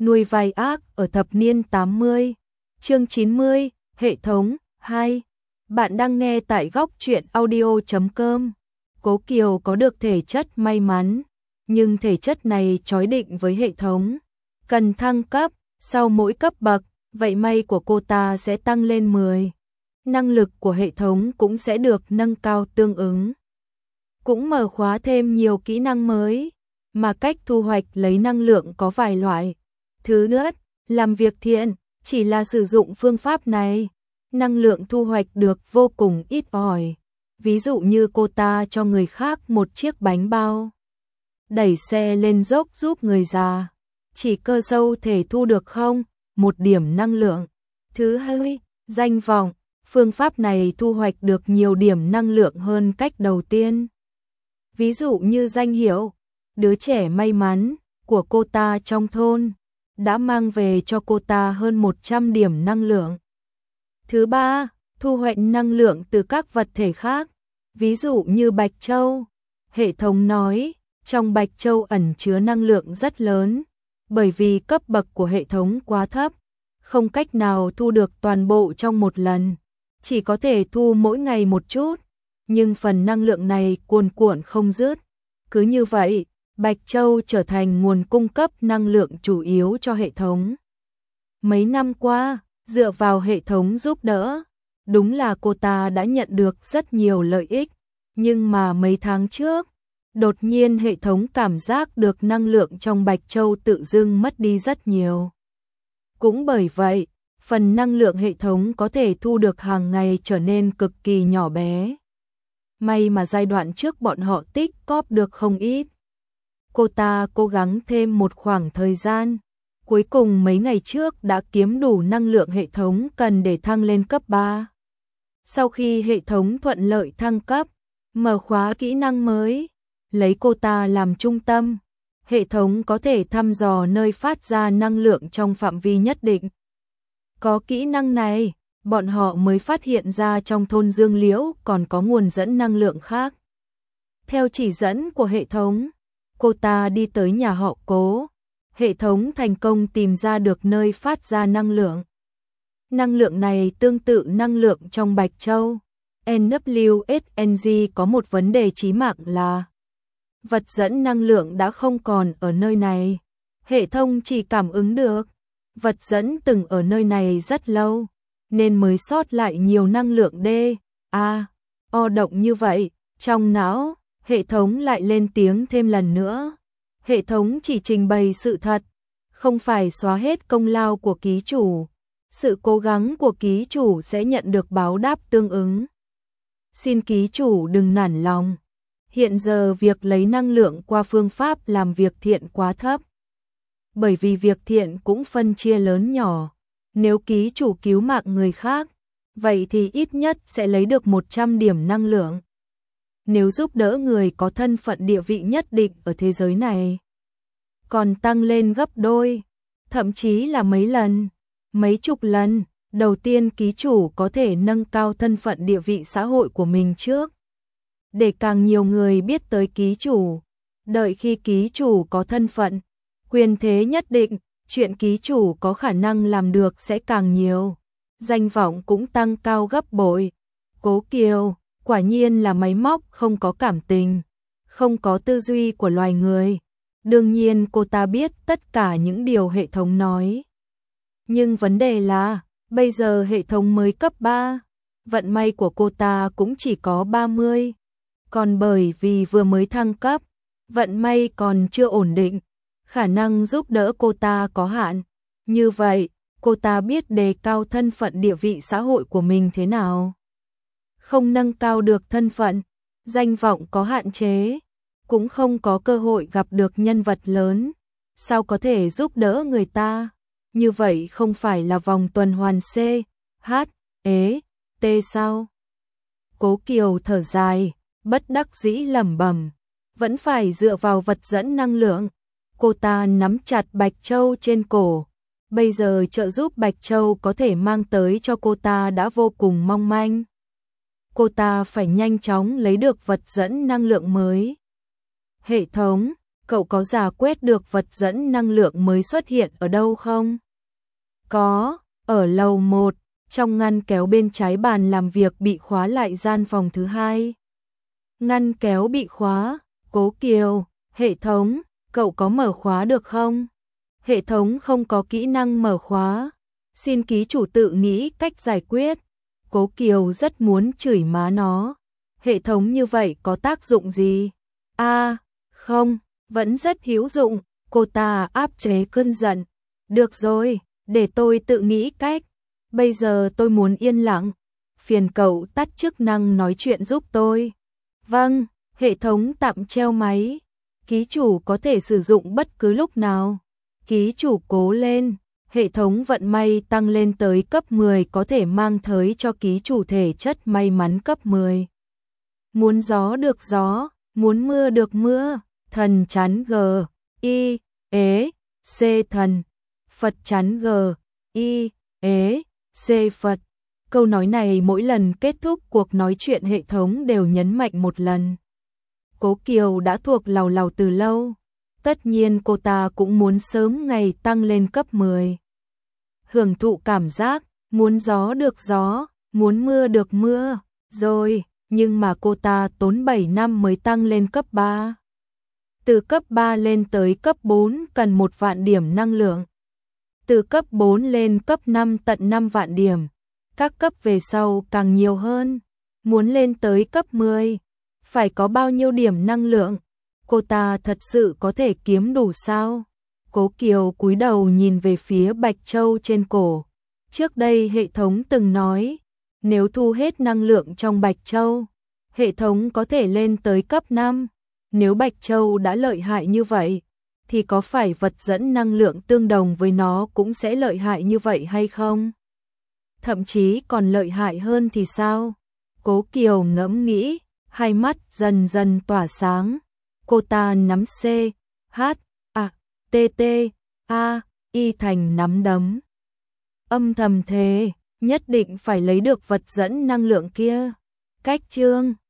nuôi vai ác ở thập niên 80. Chương 90, hệ thống 2. Bạn đang nghe tại góc truyện audio.com. Cố Kiều có được thể chất may mắn, nhưng thể chất này trói định với hệ thống, cần thăng cấp, sau mỗi cấp bậc, vậy may của cô ta sẽ tăng lên 10. Năng lực của hệ thống cũng sẽ được nâng cao tương ứng. Cũng mở khóa thêm nhiều kỹ năng mới, mà cách thu hoạch lấy năng lượng có vài loại. Thứ nhất, làm việc thiện, chỉ là sử dụng phương pháp này, năng lượng thu hoạch được vô cùng ít ỏi. Ví dụ như cô ta cho người khác một chiếc bánh bao, đẩy xe lên dốc giúp người già, chỉ cơ sâu thể thu được không? 1 điểm năng lượng. Thứ hai, danh vọng, phương pháp này thu hoạch được nhiều điểm năng lượng hơn cách đầu tiên. Ví dụ như danh hiệu, đứa trẻ may mắn của cô ta trong thôn đã mang về cho cô ta hơn 100 điểm năng lượng. Thứ ba, thu hoạch năng lượng từ các vật thể khác, ví dụ như Bạch Châu. Hệ thống nói, trong Bạch Châu ẩn chứa năng lượng rất lớn, bởi vì cấp bậc của hệ thống quá thấp, không cách nào thu được toàn bộ trong một lần, chỉ có thể thu mỗi ngày một chút, nhưng phần năng lượng này cuồn cuộn không dứt. Cứ như vậy, Bạch Châu trở thành nguồn cung cấp năng lượng chủ yếu cho hệ thống. Mấy năm qua, dựa vào hệ thống giúp đỡ, đúng là cô ta đã nhận được rất nhiều lợi ích, nhưng mà mấy tháng trước, đột nhiên hệ thống cảm giác được năng lượng trong Bạch Châu tự dưng mất đi rất nhiều. Cũng bởi vậy, phần năng lượng hệ thống có thể thu được hàng ngày trở nên cực kỳ nhỏ bé. May mà giai đoạn trước bọn họ tích cóp được không ít. Cô ta cố gắng thêm một khoảng thời gian, cuối cùng mấy ngày trước đã kiếm đủ năng lượng hệ thống cần để thăng lên cấp 3. Sau khi hệ thống thuận lợi thăng cấp, mở khóa kỹ năng mới, lấy cô ta làm trung tâm, hệ thống có thể thăm dò nơi phát ra năng lượng trong phạm vi nhất định. Có kỹ năng này, bọn họ mới phát hiện ra trong thôn Dương Liễu còn có nguồn dẫn năng lượng khác. Theo chỉ dẫn của hệ thống, cô ta đi tới nhà họ Cố, hệ thống thành công tìm ra được nơi phát ra năng lượng. Năng lượng này tương tự năng lượng trong Bạch Châu. NWSNG có một vấn đề chí mạng là vật dẫn năng lượng đã không còn ở nơi này. Hệ thống chỉ cảm ứng được vật dẫn từng ở nơi này rất lâu, nên mới sót lại nhiều năng lượng O động như vậy. Trong não, hệ thống lại lên tiếng thêm lần nữa. Hệ thống chỉ trình bày sự thật, không phải xóa hết công lao của ký chủ. Sự cố gắng của ký chủ sẽ nhận được báo đáp tương ứng. Xin ký chủ đừng nản lòng. Hiện giờ việc lấy năng lượng qua phương pháp làm việc thiện quá thấp. Bởi vì việc thiện cũng phân chia lớn nhỏ. Nếu ký chủ cứu mạng người khác, vậy thì ít nhất sẽ lấy được 100 điểm năng lượng. Nếu giúp đỡ người có thân phận địa vị nhất định ở thế giới này, còn tăng lên gấp đôi, thậm chí là mấy lần, mấy chục lần. Đầu tiên ký chủ có thể nâng cao thân phận địa vị xã hội của mình trước, để càng nhiều người biết tới ký chủ. Đợi khi ký chủ có thân phận, quyền thế nhất định, chuyện ký chủ có khả năng làm được sẽ càng nhiều, danh vọng cũng tăng cao gấp bội. Cố Kiều, quả nhiên là máy móc không có cảm tình, không có tư duy của loài người. Đương nhiên cô ta biết tất cả những điều hệ thống nói. Nhưng vấn đề là, bây giờ hệ thống mới cấp 3, vận may của cô ta cũng chỉ có 30. Còn bởi vì vừa mới thăng cấp, vận may còn chưa ổn định, khả năng giúp đỡ cô ta có hạn. Như vậy, cô ta biết đề cao thân phận địa vị xã hội của mình thế nào. Không nâng cao được thân phận, danh vọng có hạn chế, cũng không có cơ hội gặp được nhân vật lớn. Sao có thể giúp đỡ người ta? Như vậy không phải là vòng tuần hoàn C, H, E, T sao? Cố Kiều thở dài, bất đắc dĩ lẩm bẩm, vẫn phải dựa vào vật dẫn năng lượng. Cô ta nắm chặt Bạch Châu trên cổ. Bây giờ trợ giúp Bạch Châu có thể mang tới cho cô ta đã vô cùng mong manh. Cô ta phải nhanh chóng lấy được vật dẫn năng lượng mới. Hệ thống, cậu có giả quét được vật dẫn năng lượng mới xuất hiện ở đâu không? Có, ở lầu 1, trong ngăn kéo bên trái bàn làm việc bị khóa lại gian phòng thứ 2. Ngăn kéo bị khóa, Cố Kiều, hệ thống, cậu có mở khóa được không? Hệ thống không có kỹ năng mở khóa, xin ký chủ tự nghĩ cách giải quyết. Cố Kiều rất muốn chửi má nó. Hệ thống như vậy có tác dụng gì? Không, vẫn rất hữu dụng, cô ta áp chế cơn giận. Được rồi, để tôi tự nghĩ cách. Bây giờ tôi muốn yên lặng. Phiền cậu tắt chức năng nói chuyện giúp tôi. Vâng, hệ thống tạm treo máy. Ký chủ có thể sử dụng bất cứ lúc nào. Ký chủ cố lên. Hệ thống vận may tăng lên tới cấp 10 có thể mang tới cho ký chủ thể chất may mắn cấp 10. Muốn gió được gió, muốn mưa được mưa. Thần chắn G, I, ế, C thần. Phật chắn G, I, ế, C Phật. Câu nói này mỗi lần kết thúc cuộc nói chuyện hệ thống đều nhấn mạnh một lần. Cố Kiều đã thuộc lầu lầu từ lâu. Tất nhiên cô ta cũng muốn sớm ngày tăng lên cấp 10. Hưởng thụ cảm giác, muốn gió được gió, muốn mưa được mưa, rồi, nhưng mà cô ta tốn 7 năm mới tăng lên cấp 3. Từ cấp 3 lên tới cấp 4 cần 1 vạn điểm năng lượng. Từ cấp 4 lên cấp 5 tận 5 vạn điểm. Các cấp về sau càng nhiều hơn. Muốn lên tới cấp 10, phải có bao nhiêu điểm năng lượng? Cô ta thật sự có thể kiếm đủ sao? Cố Kiều cúi đầu nhìn về phía Bạch Châu trên cổ. Trước đây hệ thống từng nói, nếu thu hết năng lượng trong Bạch Châu, hệ thống có thể lên tới cấp 5. Nếu Bạch Châu đã lợi hại như vậy, thì có phải vật dẫn năng lượng tương đồng với nó cũng sẽ lợi hại như vậy hay không? Thậm chí còn lợi hại hơn thì sao? Cố Kiều ngẫm nghĩ, hai mắt dần dần tỏa sáng. Cô ta nắm C, H, A, T, T, A, Y thành nắm đấm. Âm thầm thề, nhất định phải lấy được vật dẫn năng lượng kia. Cách chương